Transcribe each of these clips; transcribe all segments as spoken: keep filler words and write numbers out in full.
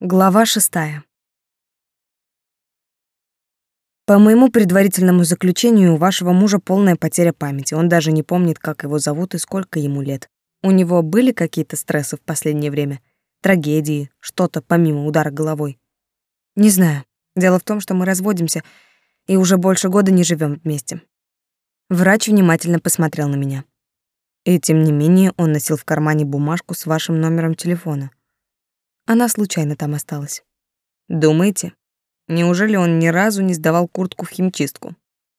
Глава шестая. По моему предварительному заключению, у вашего мужа полная потеря памяти. Он даже не помнит, как его зовут и сколько ему лет. У него были какие-то стрессы в последнее время? Трагедии, что-то помимо удара головой? Не знаю. Дело в том, что мы разводимся и уже больше года не живем вместе. Врач внимательно посмотрел на меня. И тем не менее он носил в кармане бумажку с вашим номером телефона. Она случайно там осталась. Думаете? Неужели он ни разу не сдавал куртку в химчистку?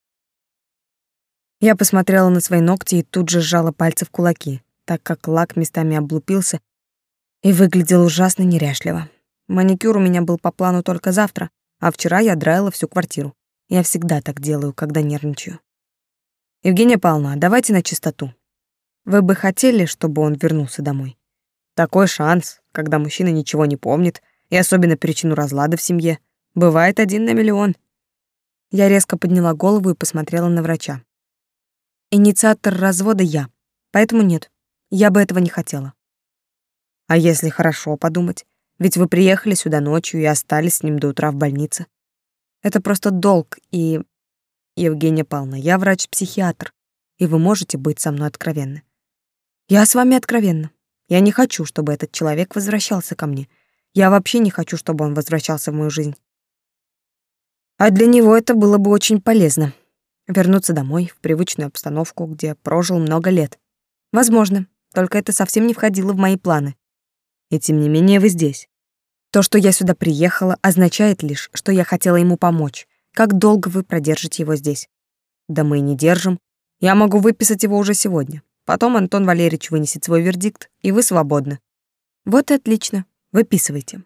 Я посмотрела на свои ногти и тут же сжала пальцы в кулаки, так как лак местами облупился и выглядел ужасно неряшливо. Маникюр у меня был по плану только завтра, а вчера я драила всю квартиру. Я всегда так делаю, когда нервничаю. Евгения Павловна, давайте на чистоту. Вы бы хотели, чтобы он вернулся домой? Такой шанс, когда мужчина ничего не помнит, и особенно причину разлада в семье, бывает один на миллион. Я резко подняла голову и посмотрела на врача. Инициатор развода я, поэтому нет, я бы этого не хотела. А если хорошо подумать? Ведь вы приехали сюда ночью и остались с ним до утра в больнице. Это просто долг, и... Евгения Павловна, я врач-психиатр, и вы можете быть со мной откровенны. Я с вами откровенна. Я не хочу, чтобы этот человек возвращался ко мне. Я вообще не хочу, чтобы он возвращался в мою жизнь. А для него это было бы очень полезно. Вернуться домой, в привычную обстановку, где прожил много лет. Возможно, только это совсем не входило в мои планы. И тем не менее вы здесь. То, что я сюда приехала, означает лишь, что я хотела ему помочь. Как долго вы продержите его здесь? Да мы и не держим. Я могу выписать его уже сегодня. Потом Антон Валерьевич вынесет свой вердикт, и вы свободны. Вот и отлично. Выписывайте.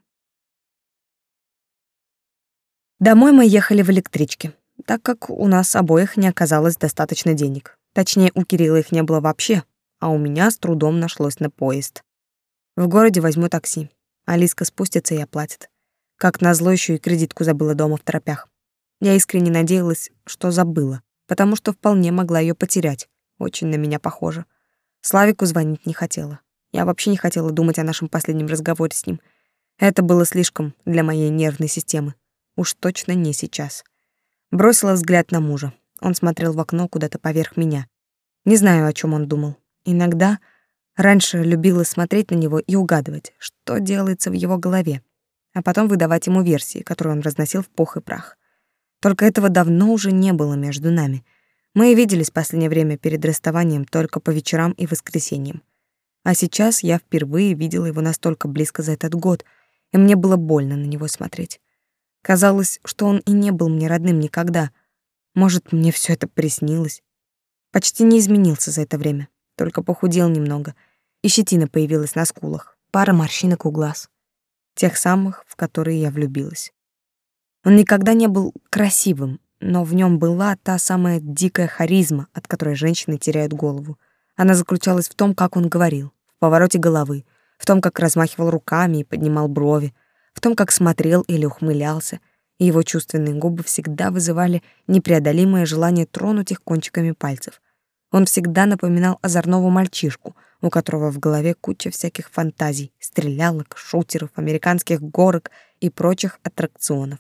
Домой мы ехали в электричке, так как у нас обоих не оказалось достаточно денег. Точнее, у Кирилла их не было вообще, а у меня с трудом нашлось на поезд. В городе возьму такси. Алиска спустится и оплатит. Как назло, еще и кредитку забыла дома в торопях. Я искренне надеялась, что забыла, потому что вполне могла ее потерять. Очень на меня похоже. Славику звонить не хотела. Я вообще не хотела думать о нашем последнем разговоре с ним. Это было слишком для моей нервной системы. Уж точно не сейчас. Бросила взгляд на мужа. Он смотрел в окно куда-то поверх меня. Не знаю, о чем он думал. Иногда раньше любила смотреть на него и угадывать, что делается в его голове, а потом выдавать ему версии, которые он разносил в пух и прах. Только этого давно уже не было между нами. Мы и виделись в последнее время перед расставанием только по вечерам и воскресеньям. А сейчас я впервые видела его настолько близко за этот год, и мне было больно на него смотреть. Казалось, что он и не был мне родным никогда. Может, мне все это приснилось. Почти не изменился за это время, только похудел немного, и щетина появилась на скулах, пара морщинок у глаз. Тех самых, в которые я влюбилась. Он никогда не был красивым, но в нем была та самая дикая харизма, от которой женщины теряют голову. Она заключалась в том, как он говорил, в повороте головы, в том, как размахивал руками и поднимал брови, в том, как смотрел или ухмылялся, и его чувственные губы всегда вызывали непреодолимое желание тронуть их кончиками пальцев. Он всегда напоминал озорного мальчишку, у которого в голове куча всяких фантазий, стрелялок, шутеров, американских горок и прочих аттракционов.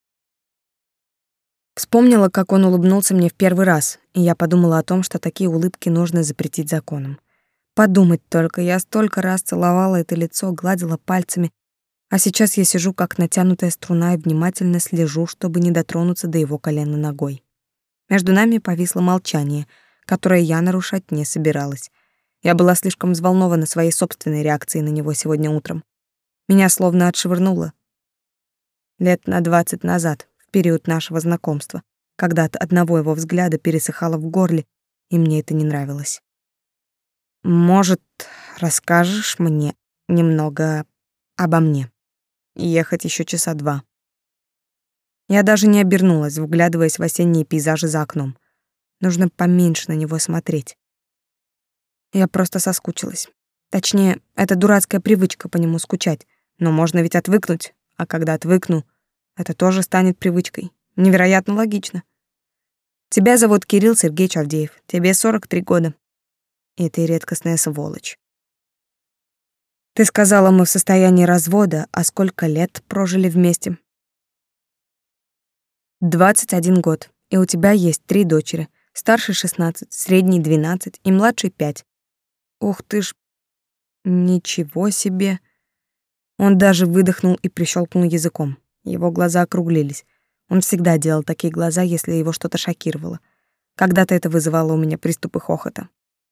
Вспомнила, как он улыбнулся мне в первый раз, и я подумала о том, что такие улыбки нужно запретить законом. Подумать только, я столько раз целовала это лицо, гладила пальцами, а сейчас я сижу как натянутая струна и внимательно слежу, чтобы не дотронуться до его колена ногой. Между нами повисло молчание, которое я нарушать не собиралась. Я была слишком взволнована своей собственной реакцией на него сегодня утром. Меня словно отшвырнуло. Лет на двадцать назад, в период нашего знакомства, когда от одного его взгляда пересыхало в горле, и мне это не нравилось. «Может, расскажешь мне немного обо мне? Ехать еще часа два». Я даже не обернулась, вглядываясь в осенние пейзажи за окном. Нужно поменьше на него смотреть. Я просто соскучилась. Точнее, это дурацкая привычка по нему скучать, но можно ведь отвыкнуть, а когда отвыкну, это тоже станет привычкой. Невероятно логично. Тебя зовут Кирилл Сергеевич Авдеев, тебе сорок три года. И ты редкостная сволочь. Ты сказала, мы в состоянии развода, а сколько лет прожили вместе? Двадцать один год, и у тебя есть три дочери. Старшей шестнадцать, средней двенадцать и младшей пять. Ух ты ж, ничего себе. Он даже выдохнул и прищелкнул языком. Его глаза округлились. Он всегда делал такие глаза, если его что-то шокировало. Когда-то это вызывало у меня приступы хохота.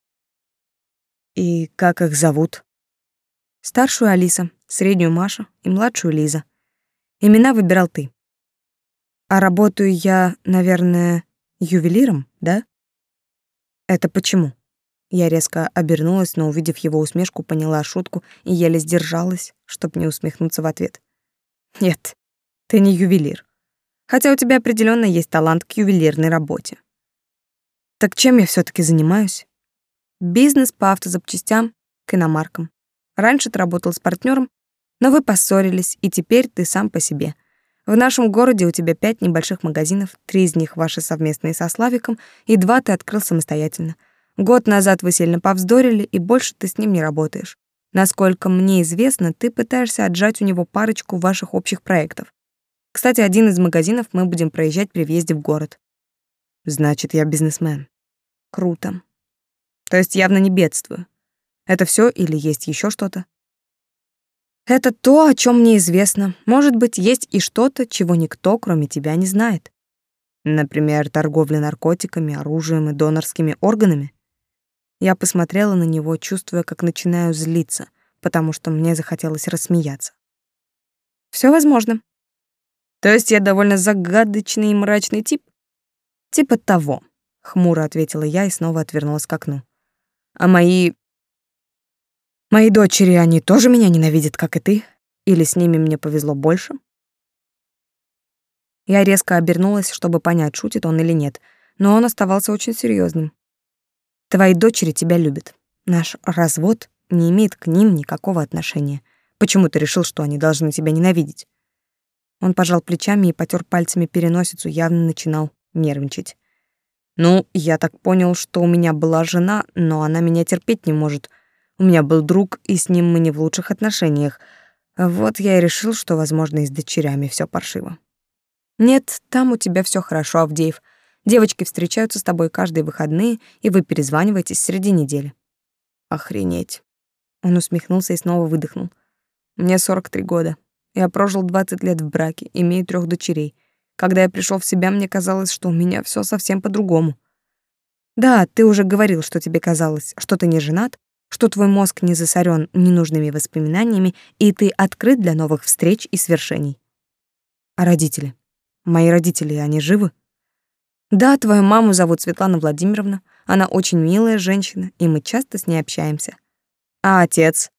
И как их зовут? Старшую Алиса, среднюю Маша и младшую Лиза. Имена выбирал ты. А работаю я, наверное, ювелиром, да? Это почему? Я резко обернулась, но, увидев его усмешку, поняла шутку и еле сдержалась, чтобы не усмехнуться в ответ. Нет, ты не ювелир. Хотя у тебя определенно есть талант к ювелирной работе. Так чем я все таки занимаюсь? Бизнес по автозапчастям к иномаркам. Раньше ты работал с партнером, но вы поссорились, и теперь ты сам по себе. В нашем городе у тебя пять небольших магазинов, три из них ваши совместные со Славиком, и два ты открыл самостоятельно. Год назад вы сильно повздорили, и больше ты с ним не работаешь. Насколько мне известно, ты пытаешься отжать у него парочку ваших общих проектов. Кстати, один из магазинов мы будем проезжать при въезде в город. Значит, я бизнесмен. Круто. То есть явно не бедствую. Это все или есть еще что-то? Это то, о чем мне известно. Может быть, есть и что-то, чего никто, кроме тебя, не знает. Например, торговля наркотиками, оружием и донорскими органами. Я посмотрела на него, чувствуя, как начинаю злиться, потому что мне захотелось рассмеяться. Все возможно. То есть я довольно загадочный и мрачный тип? Типа того, хмуро ответила я и снова отвернулась к окну. А мои... Мои дочери, они тоже меня ненавидят, как и ты? Или с ними мне повезло больше? Я резко обернулась, чтобы понять, шутит он или нет, но он оставался очень серьезным. Твои дочери тебя любят. Наш развод не имеет к ним никакого отношения. Почему ты решил, что они должны тебя ненавидеть? Он пожал плечами и потер пальцами переносицу, явно начинал нервничать. Ну, я так понял, что у меня была жена, но она меня терпеть не может. У меня был друг, и с ним мы не в лучших отношениях. Вот я и решил, что, возможно, и с дочерями все паршиво. Нет, там у тебя все хорошо, Авдеев. Девочки встречаются с тобой каждые выходные, и вы перезваниваетесь среди недели. Охренеть. Он усмехнулся и снова выдохнул. Мне сорок три года. Я прожил двадцать лет в браке, имею трех дочерей. Когда я пришел в себя, мне казалось, что у меня все совсем по-другому. Да, ты уже говорил, что тебе казалось, что ты не женат, что твой мозг не засорен ненужными воспоминаниями, и ты открыт для новых встреч и свершений. А родители? Мои родители, они живы? Да, твою маму зовут Светлана Владимировна. Она очень милая женщина, и мы часто с ней общаемся. А отец?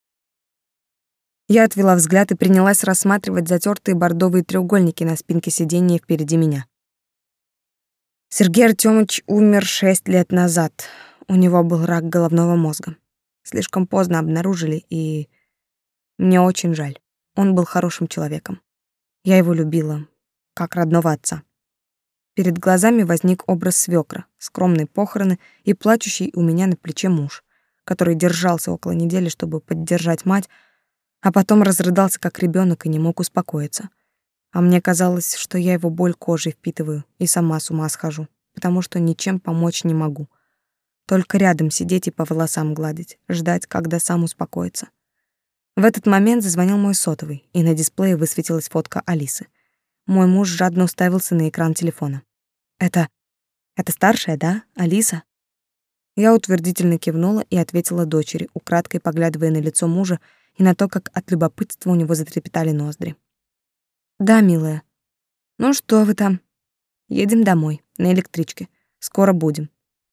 Я отвела взгляд и принялась рассматривать затертые бордовые треугольники на спинке сиденья впереди меня. Сергей Артёмович умер шесть лет назад. У него был рак головного мозга. Слишком поздно обнаружили, и мне очень жаль. Он был хорошим человеком. Я его любила, как родного отца. Перед глазами возник образ свекра, скромные похороны и плачущий у меня на плече муж, который держался около недели, чтобы поддержать мать, а потом разрыдался как ребенок и не мог успокоиться. А мне казалось, что я его боль кожей впитываю и сама с ума схожу, потому что ничем помочь не могу. Только рядом сидеть и по волосам гладить, ждать, когда сам успокоится. В этот момент зазвонил мой сотовый, и на дисплее высветилась фотка Алисы. Мой муж жадно уставился на экран телефона. «Это... это старшая, да, Алиса?» Я утвердительно кивнула и ответила дочери, украдкой поглядывая на лицо мужа и на то, как от любопытства у него затрепетали ноздри. «Да, милая. Ну что вы там? Едем домой, на электричке. Скоро будем».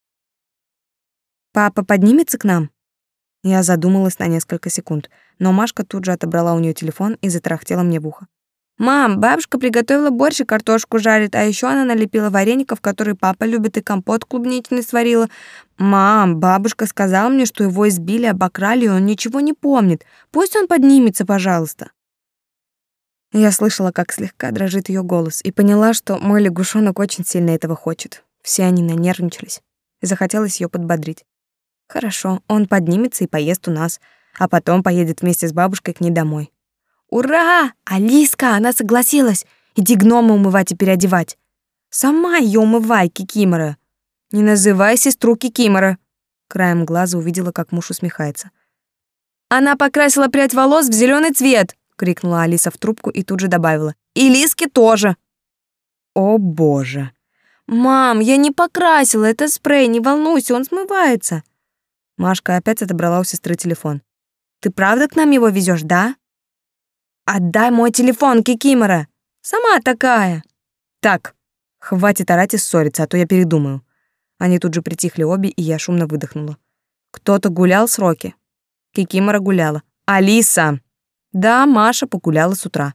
«Папа поднимется к нам?» Я задумалась на несколько секунд, но Машка тут же отобрала у нее телефон и затарахтела мне в ухо. «Мам, бабушка приготовила борщ и картошку жарит, а еще она налепила вареников, которые папа любит, и компот клубничный сварила. Мам, бабушка сказала мне, что его избили, обокрали, и он ничего не помнит. Пусть он поднимется, пожалуйста». Я слышала, как слегка дрожит ее голос, и поняла, что мой лягушонок очень сильно этого хочет. Все они нанервничались, и захотелось ее подбодрить. «Хорошо, он поднимется и поест у нас. а потом поедет вместе с бабушкой к ней домой. Ура! Алиска, она согласилась. Иди гнома умывать и переодевать. Сама ее умывай, Кикимора. Не называй сестру Кикимора. Краем глаза увидела, как муж усмехается. Она покрасила прядь волос в зеленый цвет, крикнула Алиса в трубку и тут же добавила. И Лиске тоже. О, боже. Мам, я не покрасила, это спрей, не волнуйся, он смывается. Машка опять отобрала у сестры телефон. Ты правда к нам его везешь, да? Отдай мой телефон, Кикимора. Сама такая. Так, хватит орать и ссориться, а то я передумаю. Они тут же притихли обе, и я шумно выдохнула. Кто-то гулял с Роки? Кикимора гуляла. Алиса! Да, Маша погуляла с утра.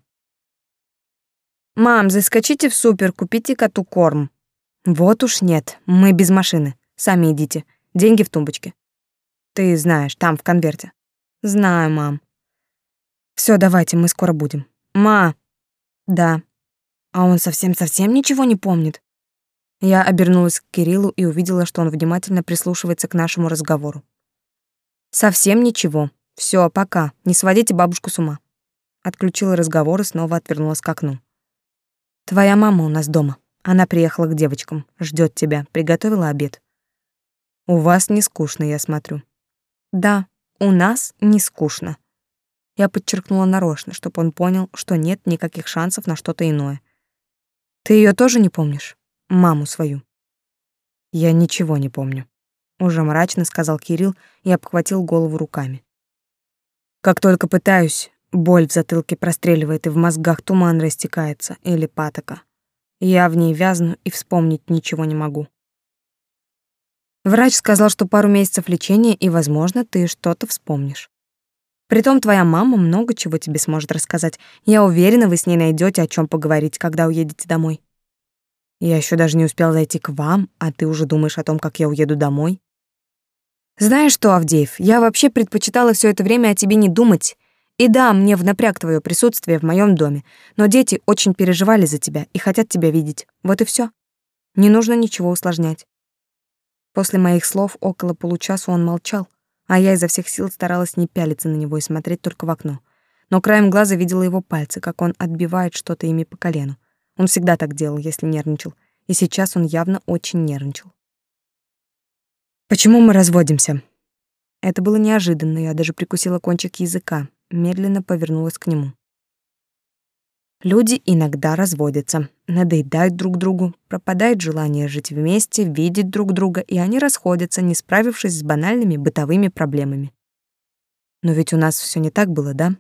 Мам, заскочите в супер, купите коту корм. Вот уж нет, мы без машины. Сами идите. Деньги в тумбочке. Ты знаешь, там в конверте. Знаю, мам. Все, давайте, мы скоро будем. Ма. Да. А он совсем-совсем ничего не помнит. Я обернулась к Кириллу и увидела, что он внимательно прислушивается к нашему разговору. Совсем ничего. Все, пока. Не сводите бабушку с ума. Отключила разговор и снова отвернулась к окну. Твоя мама у нас дома. Она приехала к девочкам, ждет тебя, приготовила обед. У вас не скучно, я смотрю. Да, у нас не скучно. Я подчеркнула нарочно, чтобы он понял, что нет никаких шансов на что-то иное. Ты ее тоже не помнишь? Маму свою. Я ничего не помню. Уже мрачно сказал Кирилл и обхватил голову руками. Как только пытаюсь, боль в затылке простреливает и в мозгах туман растекается, или патока. Я в ней вязну и вспомнить ничего не могу. Врач сказал, что пару месяцев лечения, и, возможно, ты что-то вспомнишь. Притом твоя мама много чего тебе сможет рассказать. Я уверена, вы с ней найдете о чем поговорить, когда уедете домой. Я еще даже не успела зайти к вам, а ты уже думаешь о том, как я уеду домой. Знаешь что, Авдеев, я вообще предпочитала все это время о тебе не думать. И да, мне в напряг твое присутствие в моем доме, но дети очень переживали за тебя и хотят тебя видеть. Вот и все. Не нужно ничего усложнять. После моих слов около получаса он молчал, а я изо всех сил старалась не пялиться на него и смотреть только в окно. Но краем глаза видела его пальцы, как он отбивает что-то ими по колену. Он всегда так делал, если нервничал, и сейчас он явно очень нервничал. Почему мы разводимся? Это было неожиданно, я даже прикусила кончик языка, медленно повернулась к нему. Люди иногда разводятся, надоедают друг другу, пропадает желание жить вместе, видеть друг друга, и они расходятся, не справившись с банальными бытовыми проблемами. Но ведь у нас все не так было, да?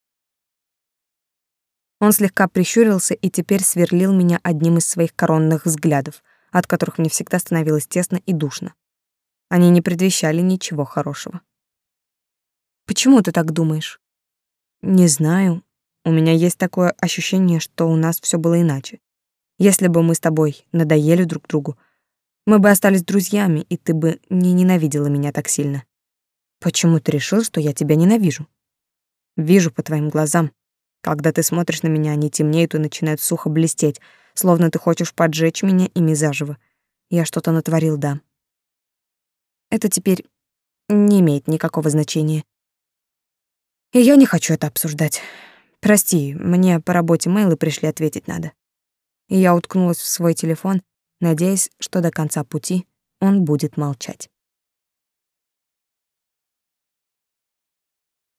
Он слегка прищурился и теперь сверлил меня одним из своих коронных взглядов, от которых мне всегда становилось тесно и душно. Они не предвещали ничего хорошего. Почему ты так думаешь? Не знаю. У меня есть такое ощущение, что у нас все было иначе. Если бы мы с тобой надоели друг другу, мы бы остались друзьями, и ты бы не ненавидела меня так сильно. Почему ты решил, что я тебя ненавижу? Вижу по твоим глазам. Когда ты смотришь на меня, они темнеют и начинают сухо блестеть, словно ты хочешь поджечь меня ими заживо. Я что-то натворил, да. Это теперь не имеет никакого значения. И я не хочу это обсуждать. Прости, мне по работе мейлы пришли, ответить надо. И я уткнулась в свой телефон, надеясь, что до конца пути он будет молчать.